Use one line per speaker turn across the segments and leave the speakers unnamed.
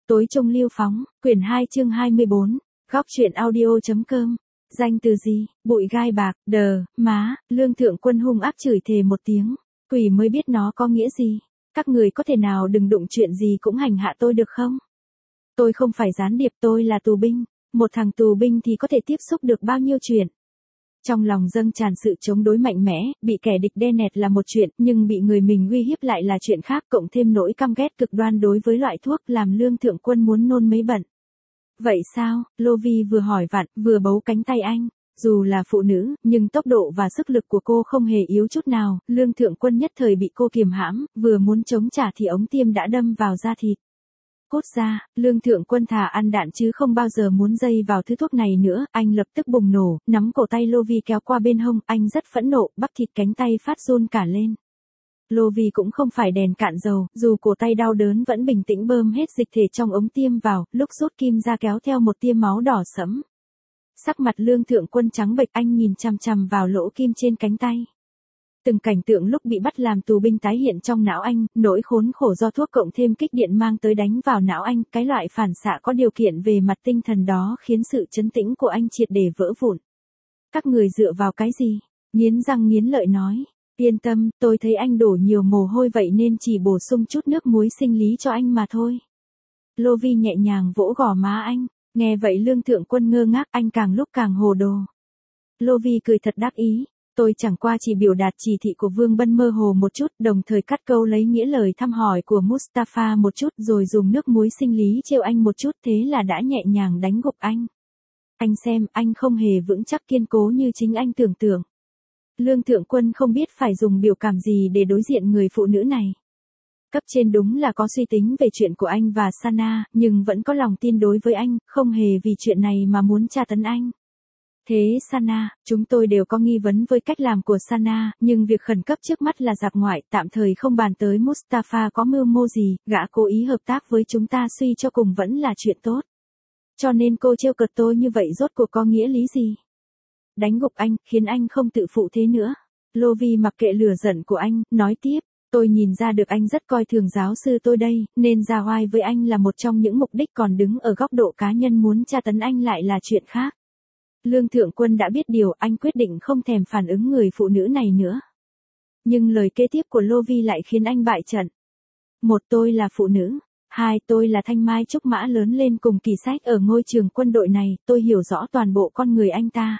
Tối trung lưu phóng, quyển 2 chương 24, góc truyện audio.com. Danh từ gì, bụi gai bạc, đờ, má, Lương Thượng Quân hung ác chửi thề một tiếng, quỷ mới biết nó có nghĩa gì. Các người có thể nào đừng đụng chuyện gì cũng hành hạ tôi được không? Tôi không phải gián điệp, tôi là tù binh. Một thằng tù binh thì có thể tiếp xúc được bao nhiêu chuyện. Trong lòng dâng tràn sự chống đối mạnh mẽ, bị kẻ địch đe nẹt là một chuyện, nhưng bị người mình uy hiếp lại là chuyện khác, cộng thêm nỗi căm ghét cực đoan đối với loại thuốc làm Lương Thượng Quân muốn nôn mấy bận. Vậy sao? Lô Vi vừa hỏi vặn, vừa bấu cánh tay anh. Dù là phụ nữ, nhưng tốc độ và sức lực của cô không hề yếu chút nào, Lương Thượng Quân nhất thời bị cô kiềm hãm, vừa muốn chống trả thì ống tiêm đã đâm vào da thịt. Cút ra, Lương Thượng Quân thà ăn đạn chứ không bao giờ muốn dây vào thứ thuốc này nữa, anh lập tức bùng nổ, nắm cổ tay Lô Vi kéo qua bên hông, anh rất phẫn nộ, bắp thịt cánh tay phát run cả lên. Lô Vi cũng không phải đèn cạn dầu, dù cổ tay đau đớn vẫn bình tĩnh bơm hết dịch thể trong ống tiêm vào, lúc rút kim ra kéo theo một tia máu đỏ sẫm. Sắc mặt Lương Thượng Quân trắng bệch, anh nhìn chằm chằm vào lỗ kim trên cánh tay. Từng cảnh tượng lúc bị bắt làm tù binh tái hiện trong não anh, nỗi khốn khổ do thuốc cộng thêm kích điện mang tới đánh vào não anh, cái loại phản xạ có điều kiện về mặt tinh thần đó khiến sự trấn tĩnh của anh triệt để vỡ vụn. Các người dựa vào cái gì? Nghiến răng nghiến lợi nói. Yên tâm, tôi thấy anh đổ nhiều mồ hôi vậy nên chỉ bổ sung chút nước muối sinh lý cho anh mà thôi. Lô Vi nhẹ nhàng vỗ gò má anh, nghe vậy Lương Thượng Quân ngơ ngác, anh càng lúc càng hồ đồ. Lô Vi cười thật đắc ý. Tôi chẳng qua chỉ biểu đạt chỉ thị của Vương Bân mơ hồ một chút, đồng thời cắt câu lấy nghĩa lời thăm hỏi của Mustafa một chút rồi dùng nước muối sinh lý trêu anh một chút, thế là đã nhẹ nhàng đánh gục anh. Anh xem, anh không hề vững chắc kiên cố như chính anh tưởng tượng. Lương Thượng Quân không biết phải dùng biểu cảm gì để đối diện người phụ nữ này. Cấp trên đúng là có suy tính về chuyện của anh và Sana, nhưng vẫn có lòng tin đối với anh, không hề vì chuyện này mà muốn tra tấn anh. Thế Sana, chúng tôi đều có nghi vấn với cách làm của Sana, nhưng việc khẩn cấp trước mắt là dạp ngoại, tạm thời không bàn tới Mustafa có mưu mô gì, gã cố ý hợp tác với chúng ta suy cho cùng vẫn là chuyện tốt. Cho nên cô trêu cợt tôi như vậy rốt cuộc có nghĩa lý gì? Đánh gục anh, khiến anh không tự phụ thế nữa. Lô Vi mặc kệ lửa giận của anh, nói tiếp, tôi nhìn ra được anh rất coi thường giáo sư tôi đây, nên ra oai với anh là một trong những mục đích, còn đứng ở góc độ cá nhân muốn tra tấn anh lại là chuyện khác. Lương Thượng Quân đã biết điều, anh quyết định không thèm phản ứng người phụ nữ này nữa. Nhưng lời kế tiếp của Lô Vi lại khiến anh bại trận. Một, tôi là phụ nữ. Hai, tôi là thanh mai trúc mã lớn lên cùng Kỳ Sách ở ngôi trường quân đội này, tôi hiểu rõ toàn bộ con người anh ta.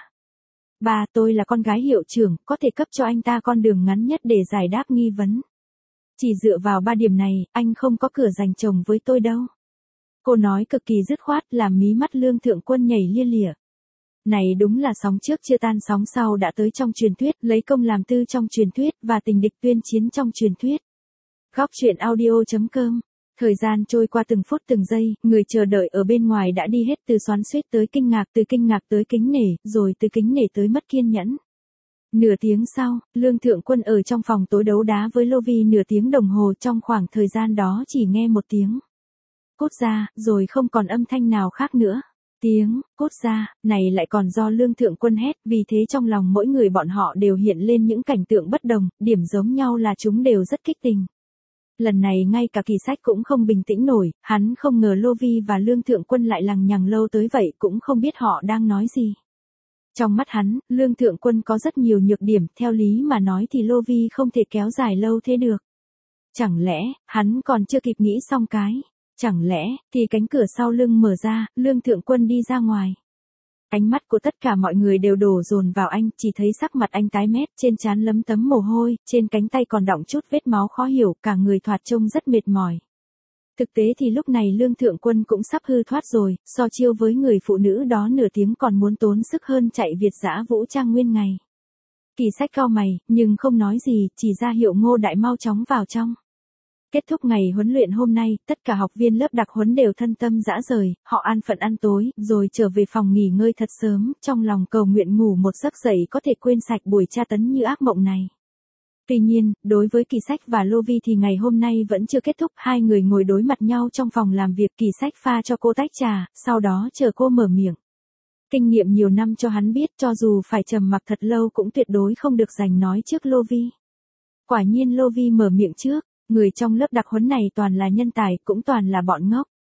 Ba, tôi là con gái hiệu trưởng, có thể cấp cho anh ta con đường ngắn nhất để giải đáp nghi vấn. Chỉ dựa vào ba điểm này, anh không có cửa giành chồng với tôi đâu. Cô nói cực kỳ dứt khoát, làm mí mắt Lương Thượng Quân nhảy lia lịa. Này đúng là sóng trước chưa tan sóng sau đã tới trong truyền thuyết, lấy công làm tư trong truyền thuyết, và tình địch tuyên chiến trong truyền thuyết. Góc truyện audio.com. Thời gian trôi qua từng phút từng giây, người chờ đợi ở bên ngoài đã đi hết, từ xoắn xuýt tới kinh ngạc, từ kinh ngạc tới kính nể, rồi từ kính nể tới mất kiên nhẫn. Nửa tiếng sau, Lương Thượng Quân ở trong phòng tối đấu đá với Lô Vi nửa tiếng đồng hồ, trong khoảng thời gian đó chỉ nghe một tiếng cút ra, rồi không còn âm thanh nào khác nữa. Tiếng cút ra này lại còn do Lương Thượng Quân hét, vì thế trong lòng mỗi người bọn họ đều hiện lên những cảnh tượng bất đồng, điểm giống nhau là chúng đều rất kích tình. Lần này ngay cả Kỳ Sách cũng không bình tĩnh nổi, hắn không ngờ Lô Vi và Lương Thượng Quân lại lằng nhằng lâu tới vậy, cũng không biết họ đang nói gì. Trong mắt hắn, Lương Thượng Quân có rất nhiều nhược điểm, theo lý mà nói thì Lô Vi không thể kéo dài lâu thế được. Chẳng lẽ, hắn còn chưa kịp nghĩ xong cái. Chẳng lẽ, thì cánh cửa sau lưng mở ra, Lương Thượng Quân đi ra ngoài. Ánh mắt của tất cả mọi người đều đổ dồn vào anh, chỉ thấy sắc mặt anh tái mét, trên trán lấm tấm mồ hôi, trên cánh tay còn đọng chút vết máu khó hiểu, cả người thoạt trông rất mệt mỏi. Thực tế thì lúc này Lương Thượng Quân cũng sắp hư thoát rồi, so chiêu với người phụ nữ đó nửa tiếng còn muốn tốn sức hơn chạy Việt dã vũ trang nguyên ngày. Kỳ Sách cau mày, nhưng không nói gì, chỉ ra hiệu Ngô Đại mau chóng vào trong. Kết thúc ngày huấn luyện hôm nay, tất cả học viên lớp đặc huấn đều thân tâm dã rời, họ an phận ăn tối, rồi trở về phòng nghỉ ngơi thật sớm, trong lòng cầu nguyện ngủ một giấc dậy có thể quên sạch buổi tra tấn như ác mộng này. Tuy nhiên, đối với Kỳ Sách và Lô Vi thì ngày hôm nay vẫn chưa kết thúc, hai người ngồi đối mặt nhau trong phòng làm việc, Kỳ Sách pha cho cô tách trà, sau đó chờ cô mở miệng. Kinh nghiệm nhiều năm cho hắn biết, cho dù phải trầm mặc thật lâu cũng tuyệt đối không được giành nói trước Lô Vi. Quả nhiên Lô Vi mở miệng trước. Người trong lớp đặc huấn này toàn là nhân tài, cũng toàn là bọn ngốc.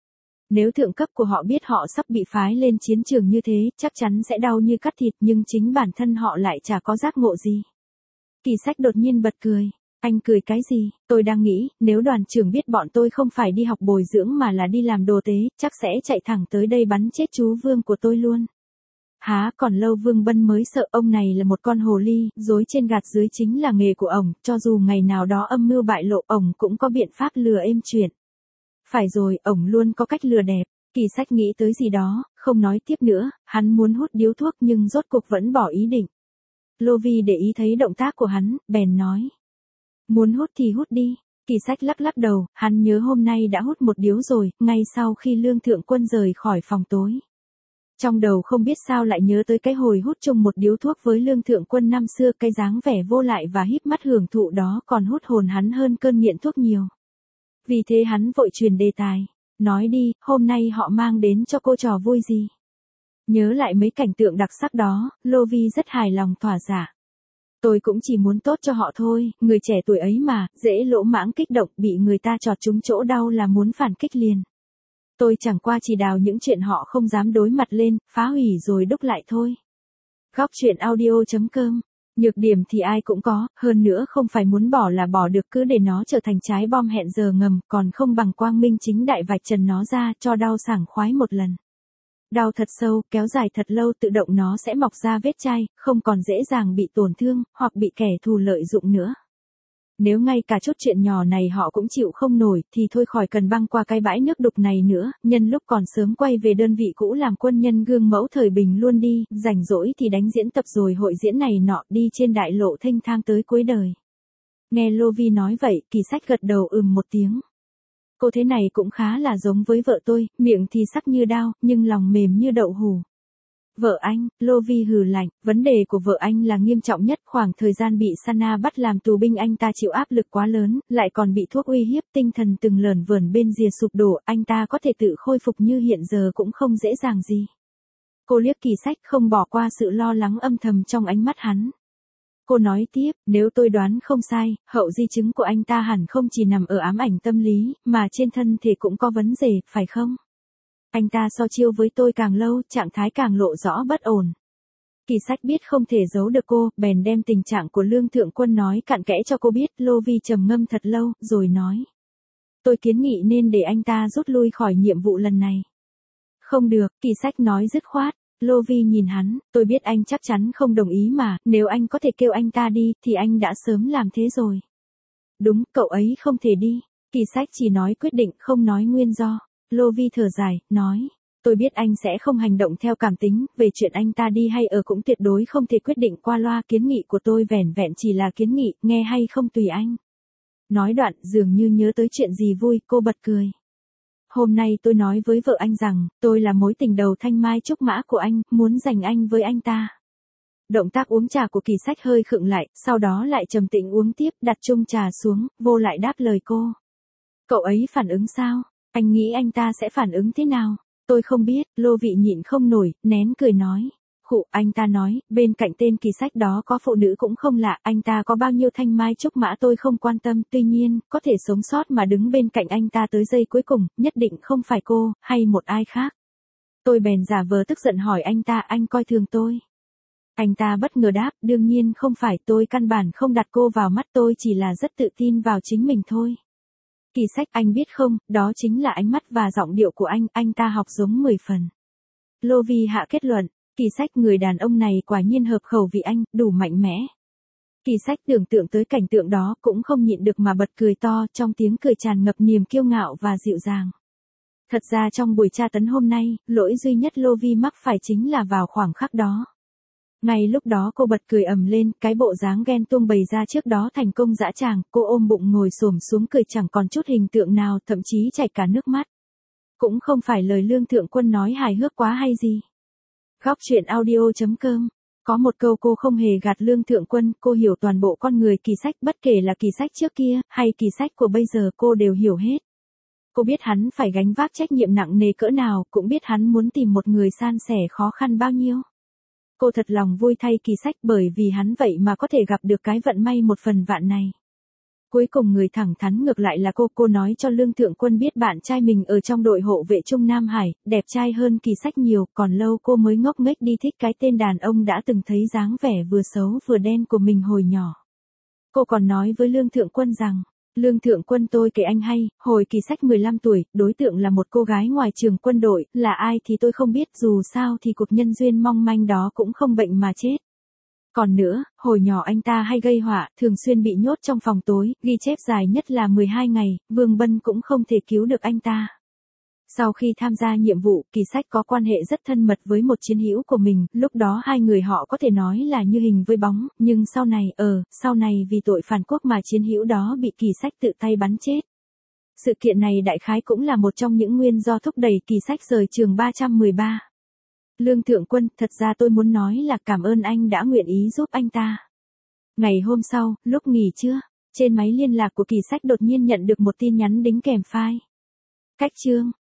Nếu thượng cấp của họ biết họ sắp bị phái lên chiến trường như thế, chắc chắn sẽ đau như cắt thịt, nhưng chính bản thân họ lại chả có giác ngộ gì. Kỳ Sách đột nhiên bật cười. Anh cười cái gì? Tôi đang nghĩ, nếu đoàn trưởng biết bọn tôi không phải đi học bồi dưỡng mà là đi làm đồ tế, chắc sẽ chạy thẳng tới đây bắn chết chú Vương của tôi luôn. Há còn lâu Vương Bân mới sợ, ông này là một con hồ ly, dối trên gạt dưới chính là nghề của ổng, cho dù ngày nào đó âm mưu bại lộ, ổng cũng có biện pháp lừa êm chuyện. Phải rồi, ổng luôn có cách lừa đẹp. Kỳ Sách nghĩ tới gì đó, không nói tiếp nữa, hắn muốn hút điếu thuốc nhưng rốt cuộc vẫn bỏ ý định. Lô Vi để ý thấy động tác của hắn, bèn nói. Muốn hút thì hút đi. Kỳ Sách lắc lắc đầu, hắn nhớ hôm nay đã hút một điếu rồi, ngay sau khi Lương Thượng Quân rời khỏi phòng tối. Trong đầu không biết sao lại nhớ tới cái hồi hút chung một điếu thuốc với Lương Thượng Quân năm xưa, cái dáng vẻ vô lại và híp mắt hưởng thụ đó còn hút hồn hắn hơn cơn nghiện thuốc nhiều. Vì thế hắn vội truyền đề tài. Nói đi, hôm nay họ mang đến cho cô trò vui gì? Nhớ lại mấy cảnh tượng đặc sắc đó, Lô Vi rất hài lòng thỏa dạ. Tôi cũng chỉ muốn tốt cho họ thôi, người trẻ tuổi ấy mà, dễ lỗ mãng kích động, bị người ta chọt trúng chỗ đau là muốn phản kích liền. Tôi chẳng qua chỉ đào những chuyện họ không dám đối mặt lên, phá hủy rồi đúc lại thôi. Góc truyện audio.com. Nhược điểm thì ai cũng có, hơn nữa không phải muốn bỏ là bỏ được, cứ để nó trở thành trái bom hẹn giờ ngầm, còn không bằng quang minh chính đại vạch trần nó ra, cho đau sảng khoái một lần. Đau thật sâu, kéo dài thật lâu, tự động nó sẽ mọc ra vết chai, không còn dễ dàng bị tổn thương, hoặc bị kẻ thù lợi dụng nữa. Nếu ngay cả chút chuyện nhỏ này họ cũng chịu không nổi, thì thôi khỏi cần băng qua cái bãi nước đục này nữa, nhân lúc còn sớm quay về đơn vị cũ làm quân nhân gương mẫu thời bình luôn đi, rảnh rỗi thì đánh diễn tập rồi hội diễn này nọ, đi trên đại lộ thênh thang tới cuối đời. Nghe Lô Vi nói vậy, Kỳ Sách gật đầu một tiếng. Cô thế này cũng khá là giống với vợ tôi, miệng thì sắc như đao, nhưng lòng mềm như đậu hủ. Vợ anh, Lô Vi hừ lạnh, vấn đề của vợ anh là nghiêm trọng nhất, khoảng thời gian bị Sana bắt làm tù binh anh ta chịu áp lực quá lớn, lại còn bị thuốc uy hiếp, tinh thần từng lởn vởn bên rìa sụp đổ, anh ta có thể tự khôi phục như hiện giờ cũng không dễ dàng gì. Cô liếc Kỳ Sách không bỏ qua sự lo lắng âm thầm trong ánh mắt hắn. Cô nói tiếp, nếu tôi đoán không sai, hậu di chứng của anh ta hẳn không chỉ nằm ở ám ảnh tâm lý, mà trên thân thể cũng có vấn đề, phải không? Anh ta so chiêu với tôi càng lâu, trạng thái càng lộ rõ bất ổn. Kỳ Sách biết không thể giấu được cô, bèn đem tình trạng của Lương Thượng Quân nói cặn kẽ cho cô biết. Lô Vi trầm ngâm thật lâu, rồi nói. Tôi kiến nghị nên để anh ta rút lui khỏi nhiệm vụ lần này. Không được, Kỳ Sách nói dứt khoát. Lô Vi nhìn hắn, tôi biết anh chắc chắn không đồng ý mà, nếu anh có thể kêu anh ta đi, thì anh đã sớm làm thế rồi. Đúng, cậu ấy không thể đi. Kỳ Sách chỉ nói quyết định, không nói nguyên do. Lô Vi thở dài, nói, tôi biết anh sẽ không hành động theo cảm tính, về chuyện anh ta đi hay ở cũng tuyệt đối không thể quyết định qua loa, kiến nghị của tôi vẻn vẹn chỉ là kiến nghị, nghe hay không tùy anh. Nói đoạn, dường như nhớ tới chuyện gì vui, cô bật cười. Hôm nay tôi nói với vợ anh rằng, tôi là mối tình đầu thanh mai trúc mã của anh, muốn giành anh với anh ta. Động tác uống trà của Kỳ Sách hơi khựng lại, sau đó lại trầm tĩnh uống tiếp, đặt chung trà xuống, vô lại đáp lời cô. Cậu ấy phản ứng sao? Anh nghĩ anh ta sẽ phản ứng thế nào? Tôi không biết, Lô Vị nhịn không nổi, nén cười nói. Khụ, anh ta nói, bên cạnh tên Kỳ Sách đó có phụ nữ cũng không lạ, anh ta có bao nhiêu thanh mai trúc mã tôi không quan tâm, tuy nhiên, có thể sống sót mà đứng bên cạnh anh ta tới giây cuối cùng, nhất định không phải cô, hay một ai khác. Tôi bèn giả vờ tức giận hỏi anh ta, anh coi thường tôi. Anh ta bất ngờ đáp, đương nhiên không phải, tôi căn bản không đặt cô vào mắt, tôi chỉ là rất tự tin vào chính mình thôi. Kỳ Sách, anh biết không, đó chính là ánh mắt và giọng điệu của anh ta học giống 10 phần. Lô Vi hạ kết luận, Kỳ Sách, người đàn ông này quả nhiên hợp khẩu vị anh, đủ mạnh mẽ. Kỳ Sách tưởng tượng tới cảnh tượng đó cũng không nhịn được mà bật cười to, trong tiếng cười tràn ngập niềm kiêu ngạo và dịu dàng. Thật ra trong buổi tra tấn hôm nay, lỗi duy nhất Lô Vi mắc phải chính là vào khoảng khắc đó. Ngay lúc đó cô bật cười ầm lên, cái bộ dáng ghen tuông bày ra trước đó thành công dã tràng, cô ôm bụng ngồi xổm xuống cười chẳng còn chút hình tượng nào, thậm chí chảy cả nước mắt. Cũng không phải lời Lương Thượng Quân nói hài hước quá hay gì. Góc truyện audio.com. Có một câu cô không hề gạt Lương Thượng Quân, cô hiểu toàn bộ con người Kỳ Sách, bất kể là Kỳ Sách trước kia, hay Kỳ Sách của bây giờ, cô đều hiểu hết. Cô biết hắn phải gánh vác trách nhiệm nặng nề cỡ nào, cũng biết hắn muốn tìm một người san sẻ khó khăn bao nhiêu. Cô thật lòng vui thay Kỳ Sách bởi vì hắn vậy mà có thể gặp được cái vận may một phần vạn này. Cuối cùng người thẳng thắn ngược lại là cô nói cho Lương Thượng Quân biết bạn trai mình ở trong đội hộ vệ Trung Nam Hải, đẹp trai hơn Kỳ Sách nhiều, còn lâu cô mới ngốc nghếch đi thích cái tên đàn ông đã từng thấy dáng vẻ vừa xấu vừa đen của mình hồi nhỏ. Cô còn nói với Lương Thượng Quân rằng, Lương Thượng Quân tôi kể anh hay, hồi Kỳ Sách 15 tuổi, đối tượng là một cô gái ngoài trường quân đội, là ai thì tôi không biết, dù sao thì cuộc nhân duyên mong manh đó cũng không bệnh mà chết. Còn nữa, hồi nhỏ anh ta hay gây họa, thường xuyên bị nhốt trong phòng tối, ghi chép dài nhất là 12 ngày, Vương Bân cũng không thể cứu được anh ta. Sau khi tham gia nhiệm vụ, Kỳ Sách có quan hệ rất thân mật với một chiến hữu của mình, lúc đó hai người họ có thể nói là như hình với bóng, nhưng sau này vì tội phản quốc mà chiến hữu đó bị Kỳ Sách tự tay bắn chết. Sự kiện này đại khái cũng là một trong những nguyên do thúc đẩy Kỳ Sách rời trường 313. Lương Thượng Quân, thật ra tôi muốn nói là cảm ơn anh đã nguyện ý giúp anh ta. Ngày hôm sau, lúc nghỉ trưa, trên máy liên lạc của Kỳ Sách đột nhiên nhận được một tin nhắn đính kèm file. Cách chương